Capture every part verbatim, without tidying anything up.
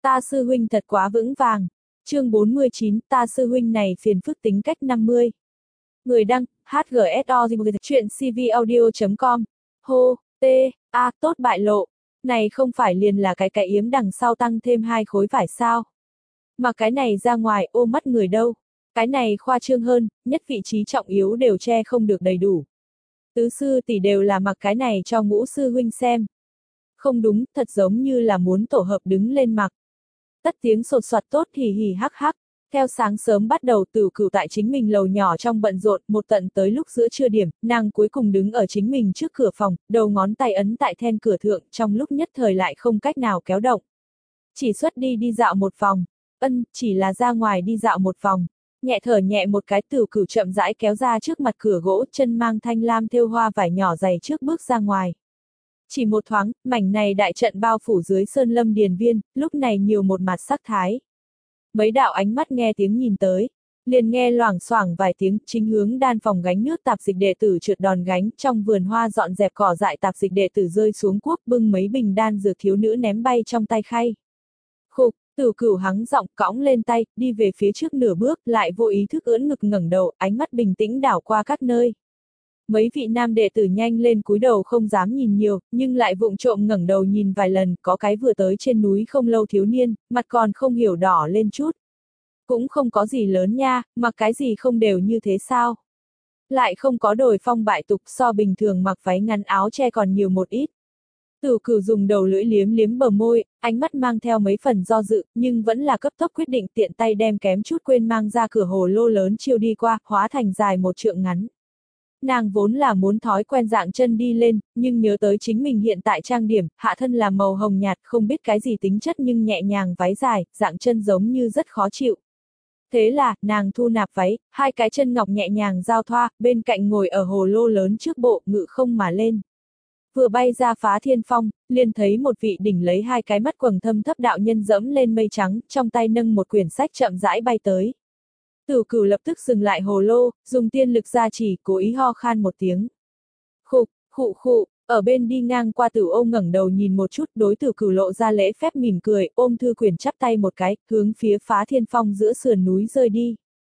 Ta sư huynh thật quá vững vàng. Chương bốn mươi chín, ta sư huynh này phiền phức tính cách năm mươi. Người đăng, hát giê ét o, chuyện cvaudio chấm com. Hô, t, a, tốt bại lộ. Này không phải liền là cái cái yếm đằng sau tăng thêm hai khối phải sao? Mà cái này ra ngoài ô mắt người đâu. Cái này khoa trương hơn, nhất vị trí trọng yếu đều che không được đầy đủ. Tứ sư tỷ đều là mặc cái này cho ngũ sư huynh xem. Không đúng, thật giống như là muốn tổ hợp đứng lên mặc. Tất tiếng sột soạt tốt hì hì hắc hắc. Theo sáng sớm bắt đầu Tử Cửu tại chính mình lầu nhỏ trong bận rộn, một tận tới lúc giữa trưa điểm, nàng cuối cùng đứng ở chính mình trước cửa phòng, đầu ngón tay ấn tại then cửa thượng, trong lúc nhất thời lại không cách nào kéo động. Chỉ xuất đi đi dạo một vòng, ân, chỉ là ra ngoài đi dạo một vòng. Nhẹ thở nhẹ một cái, Tử Cửu chậm rãi kéo ra trước mặt cửa gỗ, chân mang thanh lam thêu hoa vải nhỏ dày trước bước ra ngoài. Chỉ một thoáng, mảnh này đại trận bao phủ dưới sơn lâm điền viên, lúc này nhiều một mặt sắc thái. Mấy đạo ánh mắt nghe tiếng nhìn tới, liền nghe loảng xoảng vài tiếng, chính hướng đan phòng gánh nước tạp dịch đệ tử trượt đòn gánh, trong vườn hoa dọn dẹp cỏ dại tạp dịch đệ tử rơi xuống cuốc, bưng mấy bình đan dược thiếu nữ ném bay trong tay khay. Khục, Tử Cửu hắng giọng cõng lên tay, đi về phía trước nửa bước, lại vô ý thức ưỡn ngực ngẩng đầu, ánh mắt bình tĩnh đảo qua các nơi. Mấy vị nam đệ tử nhanh lên cúi đầu không dám nhìn nhiều, nhưng lại vụng trộm ngẩng đầu nhìn vài lần, có cái vừa tới trên núi không lâu thiếu niên, mặt còn không hiểu đỏ lên chút. Cũng không có gì lớn nha, mặc cái gì không đều như thế sao? Lại không có đổi phong bại tục, so bình thường mặc váy ngắn áo che còn nhiều một ít. Tử Cửu dùng đầu lưỡi liếm liếm bờ môi, ánh mắt mang theo mấy phần do dự, nhưng vẫn là cấp tốc quyết định, tiện tay đem kém chút quên mang ra cửa hồ lô lớn chiêu đi qua, hóa thành dài một trượng ngắn. Nàng vốn là muốn thói quen dạng chân đi lên, nhưng nhớ tới chính mình hiện tại trang điểm, hạ thân là màu hồng nhạt, không biết cái gì tính chất nhưng nhẹ nhàng váy dài, dạng chân giống như rất khó chịu. Thế là, nàng thu nạp váy, hai cái chân ngọc nhẹ nhàng giao thoa, bên cạnh ngồi ở hồ lô lớn trước bộ, ngự không mà lên. Vừa bay ra phá thiên phong, liền thấy một vị đỉnh lấy hai cái mắt quầng thâm thấp đạo nhân dẫm lên mây trắng, trong tay nâng một quyển sách chậm rãi bay tới. Tử Cửu lập tức dừng lại hồ lô, dùng tiên lực gia trì, cố ý ho khan một tiếng. Khục, khụ khụ, ở bên đi ngang qua Tử Ô ngẩng đầu nhìn một chút, đối Tử Cửu lộ ra lễ phép mỉm cười, ôm thư quyển chắp tay một cái, hướng phía phá thiên phong giữa sườn núi rơi đi.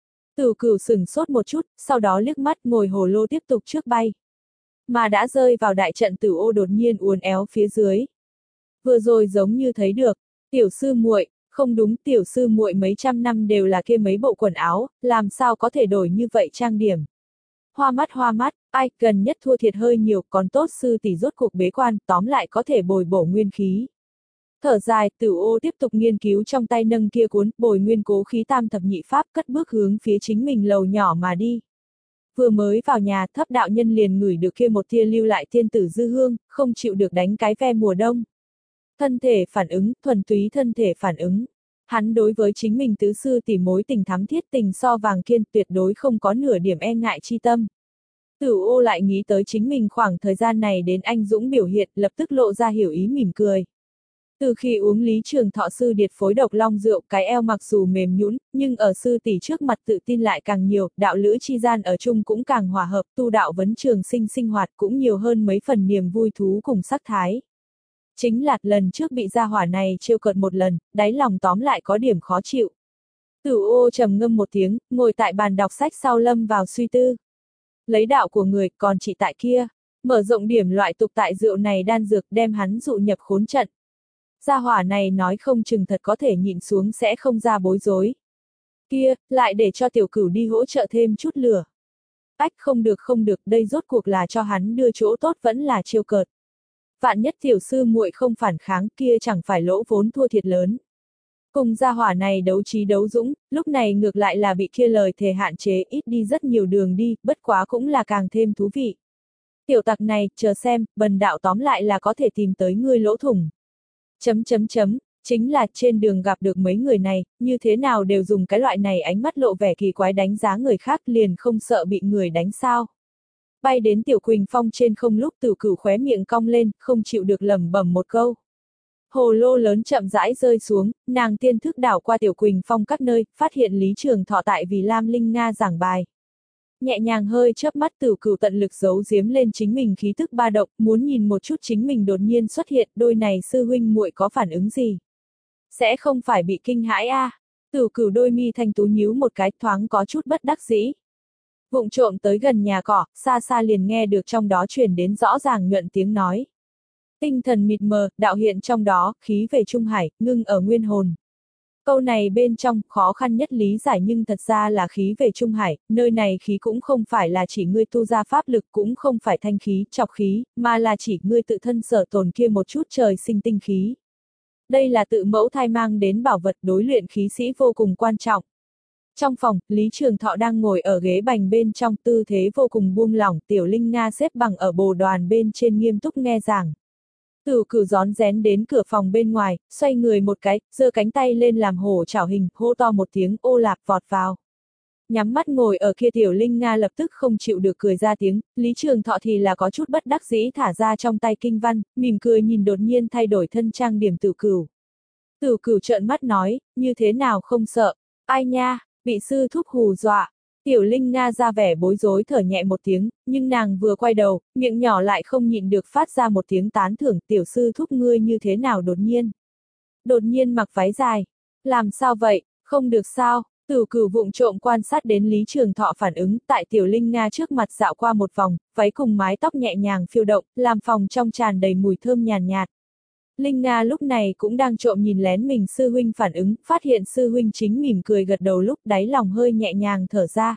Tử Cửu sửng sốt một chút, sau đó liếc mắt ngồi hồ lô tiếp tục trước bay. Mà đã rơi vào đại trận Tử Ô đột nhiên uốn éo phía dưới. Vừa rồi giống như thấy được, tiểu sư muội. Không đúng, tiểu sư muội mấy trăm năm đều là kia mấy bộ quần áo, làm sao có thể đổi như vậy trang điểm. Hoa mắt hoa mắt, ai, gần nhất thua thiệt hơi nhiều, còn tốt sư tỷ rốt cuộc bế quan, tóm lại có thể bồi bổ nguyên khí. Thở dài, Tử Ô tiếp tục nghiên cứu trong tay nâng kia cuốn, bồi nguyên cố khí tam thập nhị pháp, cất bước hướng phía chính mình lầu nhỏ mà đi. Vừa mới vào nhà, thấp đạo nhân liền ngửi được kia một tia lưu lại tiên tử dư hương, không chịu được đánh cái ve mùa đông. Thân thể phản ứng, thuần túy thân thể phản ứng. Hắn đối với chính mình tứ sư tỷ mối tình thắm thiết tình so vàng kiên, tuyệt đối không có nửa điểm e ngại chi tâm. Tử Ô lại nghĩ tới chính mình khoảng thời gian này đến anh dũng biểu hiện, lập tức lộ ra hiểu ý mỉm cười. Từ khi uống Lý Trường Thọ sư điệt phối độc long rượu, cái eo mặc dù mềm nhũn, nhưng ở sư tỷ trước mặt tự tin lại càng nhiều, đạo lữ chi gian ở chung cũng càng hòa hợp, tu đạo vấn trường sinh sinh hoạt cũng nhiều hơn mấy phần niềm vui thú cùng sắc thái. Chính là, lần trước bị gia hỏa này trêu cợt một lần, đáy lòng tóm lại có điểm khó chịu. Tử Ô trầm ngâm một tiếng, ngồi tại bàn đọc sách sau lâm vào suy tư. Lấy đạo của người, còn chỉ tại kia, mở rộng điểm loại tục tại rượu này đan dược đem hắn dụ nhập khốn trận. Gia hỏa này nói không chừng thật có thể nhịn xuống sẽ không ra bối rối. Kia, lại để cho tiểu cửu đi hỗ trợ thêm chút lửa. Ách không được không được, đây rốt cuộc là cho hắn đưa chỗ tốt vẫn là trêu cợt. Vạn nhất tiểu sư muội không phản kháng, kia chẳng phải lỗ vốn thua thiệt lớn. Cùng gia hỏa này đấu trí đấu dũng, lúc này ngược lại là bị kia lời thề hạn chế, ít đi rất nhiều đường đi, bất quá cũng là càng thêm thú vị. Tiểu tặc này, chờ xem, bần đạo tóm lại là có thể tìm tới ngươi lỗ thủng. Chấm chấm chấm, chính là trên đường gặp được mấy người này, như thế nào đều dùng cái loại này ánh mắt lộ vẻ kỳ quái đánh giá người khác, liền không sợ bị người đánh sao. Bay đến Tiểu Quỳnh Phong trên không lúc Tử Cửu khóe miệng cong lên, không chịu được lẩm bẩm một câu. Hồ lô lớn chậm rãi rơi xuống, nàng tiên thức đảo qua Tiểu Quỳnh Phong các nơi, phát hiện Lý Trường Thọ tại vì Lam Linh Nga giảng bài. Nhẹ nhàng hơi chớp mắt, Tử Cửu tận lực giấu giếm lên chính mình khí tức ba động, muốn nhìn một chút chính mình đột nhiên xuất hiện, đôi này sư huynh muội có phản ứng gì. Sẽ không phải bị kinh hãi a? À? Tử Cửu đôi mi thanh tú nhíu một cái, thoáng có chút bất đắc dĩ. Vụng trộm tới gần nhà cỏ, xa xa liền nghe được trong đó truyền đến rõ ràng nhuận tiếng nói. Tinh thần mịt mờ, đạo hiện trong đó, khí về trung hải, ngưng ở nguyên hồn. Câu này bên trong, khó khăn nhất lý giải nhưng thật ra là khí về trung hải, nơi này khí cũng không phải là chỉ ngươi tu ra pháp lực, cũng không phải thanh khí, trọc khí, mà là chỉ ngươi tự thân sở tồn kia một chút trời sinh tinh khí. Đây là tự mẫu thai mang đến bảo vật đối luyện khí sĩ vô cùng quan trọng. Trong phòng, Lý Trường Thọ đang ngồi ở ghế bành bên trong, tư thế vô cùng buông lỏng, Tiểu Linh Nga xếp bằng ở bồ đoàn bên trên nghiêm túc nghe giảng. Tử Cửu rón rén đến cửa phòng bên ngoài, xoay người một cái, giơ cánh tay lên làm hổ chảo hình, hô to một tiếng, ô lạp vọt vào. Nhắm mắt ngồi ở kia Tiểu Linh Nga lập tức không chịu được cười ra tiếng, Lý Trường Thọ thì là có chút bất đắc dĩ thả ra trong tay kinh văn, mỉm cười nhìn đột nhiên thay đổi thân trang điểm Tử Cửu. Tử Cửu trợn mắt nói, như thế nào không sợ, ai nha, bị sư thúc hù dọa. Tiểu Linh Nga ra vẻ bối rối thở nhẹ một tiếng, nhưng nàng vừa quay đầu, miệng nhỏ lại không nhịn được phát ra một tiếng tán thưởng, tiểu sư thúc ngươi như thế nào đột nhiên. Đột nhiên mặc váy dài. Làm sao vậy, không được sao, Tử Cửu vụng trộm quan sát đến Lý Trường Thọ phản ứng, tại Tiểu Linh Nga trước mặt dạo qua một vòng, váy cùng mái tóc nhẹ nhàng phiêu động, làm phòng trong tràn đầy mùi thơm nhàn nhạt, nhạt. Linh Nga lúc này cũng đang trộm nhìn lén mình sư huynh phản ứng, phát hiện sư huynh chính mỉm cười gật đầu lúc đáy lòng hơi nhẹ nhàng thở ra.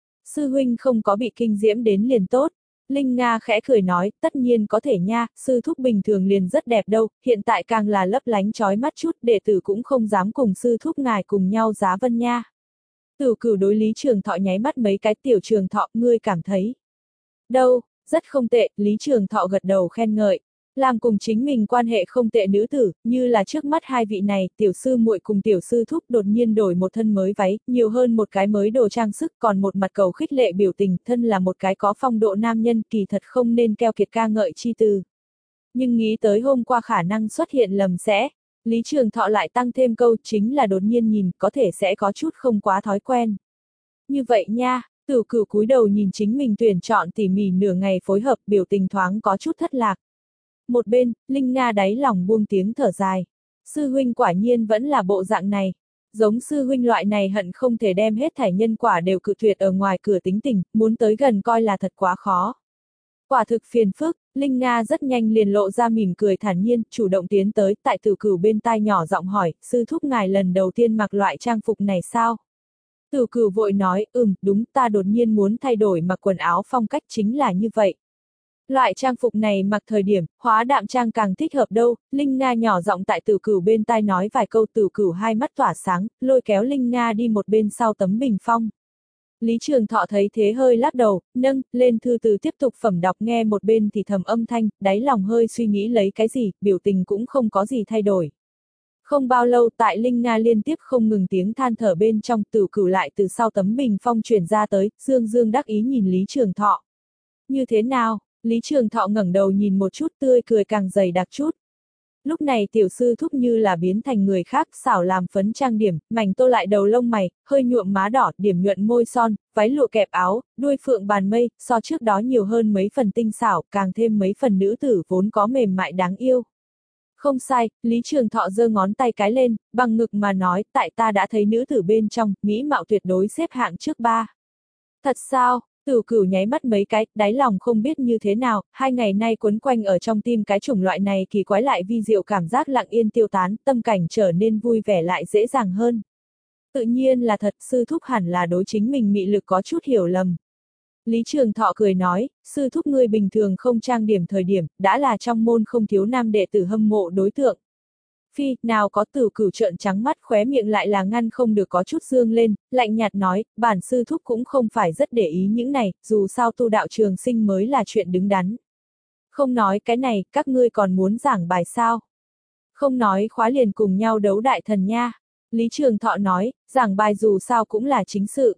Sư huynh không có bị kinh diễm đến liền tốt. Linh Nga khẽ cười nói, tất nhiên có thể nha, sư thúc bình thường liền rất đẹp đâu, hiện tại càng là lấp lánh chói mắt chút, đệ tử cũng không dám cùng sư thúc ngài cùng nhau giá vân nha. Tử Cửu đối Lý Trường Thọ nháy mắt mấy cái, Tiểu Trường Thọ, ngươi cảm thấy. Đâu, rất không tệ, Lý Trường Thọ gật đầu khen ngợi. Làm cùng chính mình quan hệ không tệ nữ tử, như là trước mắt hai vị này, tiểu sư muội cùng tiểu sư thúc đột nhiên đổi một thân mới váy, nhiều hơn một cái mới đồ trang sức, còn một mặt cầu khích lệ biểu tình, thân là một cái có phong độ nam nhân, kỳ thật không nên keo kiệt ca ngợi chi từ. Nhưng nghĩ tới hôm qua khả năng xuất hiện lầm sẽ, Lý Trường Thọ lại tăng thêm câu chính là đột nhiên nhìn, có thể sẽ có chút không quá thói quen. Như vậy nha, Tử Cửu cúi đầu nhìn chính mình tuyển chọn tỉ mỉ nửa ngày phối hợp, biểu tình thoáng có chút thất lạc. Một bên, Linh Nga đáy lòng buông tiếng thở dài. Sư huynh quả nhiên vẫn là bộ dạng này. Giống sư huynh loại này hận không thể đem hết thảy nhân quả đều cự tuyệt ở ngoài cửa tính tình, muốn tới gần coi là thật quá khó. Quả thực phiền phức, Linh Nga rất nhanh liền lộ ra mỉm cười thản nhiên, chủ động tiến tới, tại Tử Cửu bên tai nhỏ giọng hỏi, sư thúc ngài lần đầu tiên mặc loại trang phục này sao? Tử Cửu vội nói, ừm, đúng, ta đột nhiên muốn thay đổi mặc quần áo phong cách chính là như vậy. Loại trang phục này mặc thời điểm, hóa đạm trang càng thích hợp đâu, Linh Nga nhỏ giọng tại Tử Cửu bên tai nói vài câu, Tử Cửu hai mắt tỏa sáng, lôi kéo Linh Nga đi một bên sau tấm bình phong. Lý Trường Thọ thấy thế hơi lắc đầu, nâng lên thư từ tiếp tục phẩm đọc nghe một bên thì thầm âm thanh, đáy lòng hơi suy nghĩ lấy cái gì, biểu tình cũng không có gì thay đổi. Không bao lâu tại Linh Nga liên tiếp không ngừng tiếng than thở bên trong, Tử Cửu lại từ sau tấm bình phong chuyển ra tới, dương dương đắc ý nhìn Lý Trường Thọ. Như thế nào? Lý Trường Thọ ngẩng đầu nhìn một chút, tươi cười càng dày đặc chút. Lúc này tiểu sư thúc như là biến thành người khác, xảo làm phấn trang điểm, mảnh tô lại đầu lông mày, hơi nhuộm má đỏ, điểm nhuận môi son, váy lụa kẹp áo, đuôi phượng bàn mây, so trước đó nhiều hơn mấy phần tinh xảo, càng thêm mấy phần nữ tử vốn có mềm mại đáng yêu. Không sai, Lý Trường Thọ giơ ngón tay cái lên, bằng ngực mà nói, tại ta đã thấy nữ tử bên trong, mỹ mạo tuyệt đối xếp hạng trước ba. Thật sao? Tử Cửu nháy mắt mấy cái, đáy lòng không biết như thế nào, hai ngày nay quấn quanh ở trong tim cái chủng loại này kỳ quái lại vi diệu cảm giác lặng yên tiêu tán, tâm cảnh trở nên vui vẻ lại dễ dàng hơn. Tự nhiên là thật, sư thúc hẳn là đối chính mình mị lực có chút hiểu lầm. Lý Trường Thọ cười nói, sư thúc ngươi bình thường không trang điểm thời điểm, đã là trong môn không thiếu nam đệ tử hâm mộ đối tượng. Phi, nào có. Tử Cửu trợn trắng mắt, khóe miệng lại là ngăn không được có chút dương lên, lạnh nhạt nói, bản sư thúc cũng không phải rất để ý những này, dù sao tu đạo trường sinh mới là chuyện đứng đắn. Không nói cái này, các ngươi còn muốn giảng bài sao? Không nói khóa liền cùng nhau đấu đại thần nha. Lý Trường Thọ nói, giảng bài dù sao cũng là chính sự.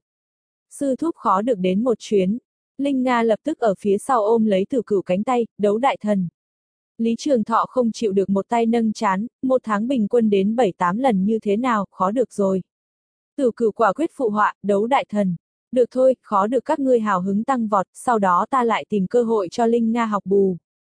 Sư thúc khó được đến một chuyến. Linh Nga lập tức ở phía sau ôm lấy Tử Cửu cánh tay, đấu đại thần. Lý Trường Thọ không chịu được một tay nâng chán, một tháng bình quân đến bảy tám lần như thế nào, khó được rồi. Tử Cửu quả quyết phụ họa, đấu đại thần. Được thôi, khó được các ngươi hào hứng tăng vọt, sau đó ta lại tìm cơ hội cho Linh Nga học bù.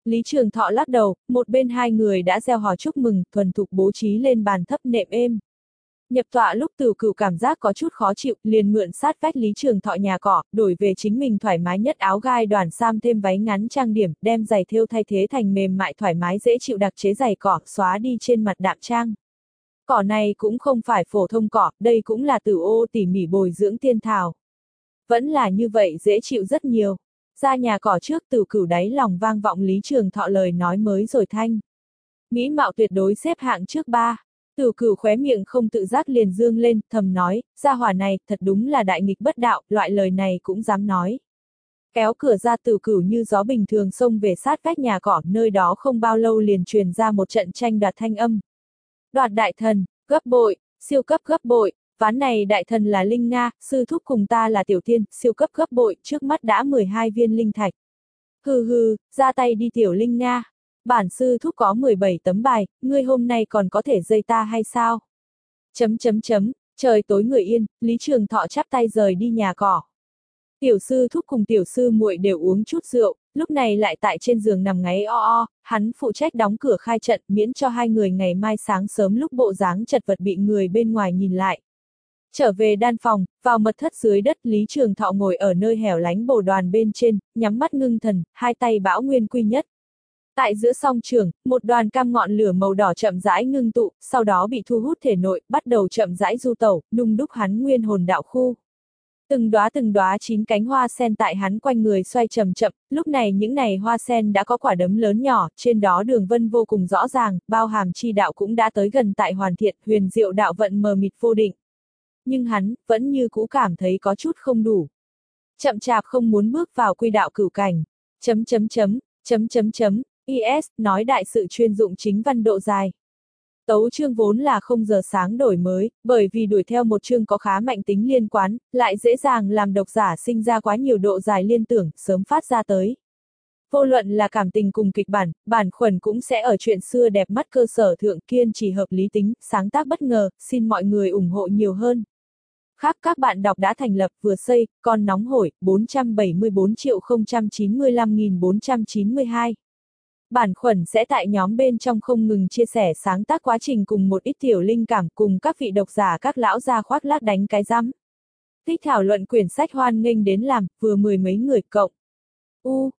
Lý Trường Thọ lắc đầu, một bên hai người đã gieo hò chúc mừng, thuần thục bố trí lên bàn thấp nệm êm. Nhập tọa lúc Tửu Cửu cảm giác có chút khó chịu, liền mượn sát vách Lý Trường Thọ nhà cỏ, đổi về chính mình thoải mái nhất áo gai đoàn sam thêm váy ngắn trang điểm, đem giày thêu thay thế thành mềm mại thoải mái dễ chịu đặc chế giày cỏ, xóa đi trên mặt đạm trang. Cỏ này cũng không phải phổ thông cỏ, đây cũng là Tử Ô tỉ mỉ bồi dưỡng tiên thảo. Vẫn là như vậy dễ chịu rất nhiều. Ra nhà cỏ trước Tửu Cửu đáy lòng vang vọng Lý Trường Thọ lời nói mới rồi thanh. Mỹ mạo tuyệt đối xếp hạng trước ba. Tửu Cửu khóe miệng không tự giác liền dương lên, thầm nói, gia hỏa này, thật đúng là đại nghịch bất đạo, loại lời này cũng dám nói. Kéo cửa ra Tửu Cửu như gió bình thường xông về sát vách nhà cỏ, nơi đó không bao lâu liền truyền ra một trận tranh đoạt thanh âm. Đoạt đại thần, gấp bội, siêu cấp gấp bội, ván này đại thần là Linh Nga, sư thúc cùng ta là Tiểu Tiên, siêu cấp gấp bội, trước mắt đã mười hai viên linh thạch. Hừ hừ, ra tay đi Tiểu Linh Nga. Bản sư thúc có mười bảy tấm bài, ngươi hôm nay còn có thể dây ta hay sao? Chấm chấm chấm, trời tối người yên, Lý Trường Thọ chắp tay rời đi nhà cỏ. Tiểu sư thúc cùng tiểu sư muội đều uống chút rượu, lúc này lại tại trên giường nằm ngáy o o, hắn phụ trách đóng cửa khai trận miễn cho hai người ngày mai sáng sớm lúc bộ dáng chật vật bị người bên ngoài nhìn lại. Trở về đan phòng, vào mật thất dưới đất Lý Trường Thọ ngồi ở nơi hẻo lánh bồ đoàn bên trên, nhắm mắt ngưng thần, hai tay bão nguyên quy nhất. Tại giữa song trường, một đoàn cam ngọn lửa màu đỏ chậm rãi ngưng tụ, sau đó bị thu hút thể nội, bắt đầu chậm rãi du tẩu, nung đúc hắn nguyên hồn đạo khu. Từng đóa từng đóa chín cánh hoa sen tại hắn quanh người xoay chậm chậm, lúc này những này hoa sen đã có quả đấm lớn nhỏ, trên đó đường vân vô cùng rõ ràng, bao hàm chi đạo cũng đã tới gần tại hoàn thiện, huyền diệu đạo vận mờ mịt vô định. Nhưng hắn, vẫn như cũ cảm thấy có chút không đủ. Chậm chạp không muốn bước vào quy đạo cửu cảnh. Chấm chấm chấm, chấm chấm chấm, is, nói đại sự chuyên dụng chính văn độ dài. Tấu chương vốn là không giờ sáng đổi mới, bởi vì đuổi theo một chương có khá mạnh tính liên quan, lại dễ dàng làm độc giả sinh ra quá nhiều độ dài liên tưởng, sớm phát ra tới. Vô luận là cảm tình cùng kịch bản, bản khuẩn cũng sẽ ở chuyện xưa đẹp mắt cơ sở thượng kiên trì hợp lý tính, sáng tác bất ngờ, xin mọi người ủng hộ nhiều hơn. Khác các bạn đọc đã thành lập vừa xây, còn nóng hổi, bốn trăm bảy mươi bốn triệu không trăm chín mươi lăm nghìn bốn trăm chín mươi hai. Bản khuẩn sẽ tại nhóm bên trong không ngừng chia sẻ sáng tác quá trình cùng một ít tiểu linh cảm cùng các vị độc giả các lão gia khoác lác đánh cái rắm. Thích thảo luận quyển sách hoan nghênh đến làm, vừa mười mấy người cộng. U,